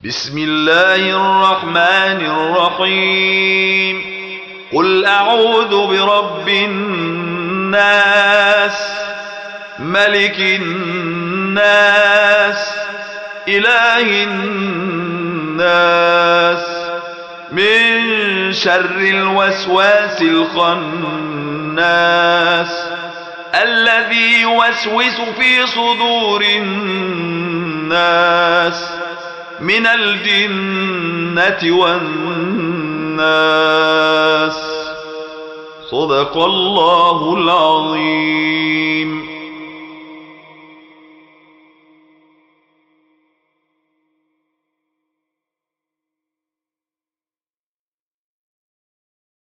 بسم الله الرحمن الرحيم قل أعوذ برب الناس ملك الناس إله الناس من شر الوسواس الخناس الذي يوسوس في صدور الناس من الجنة والناس. صدق الله العظيم.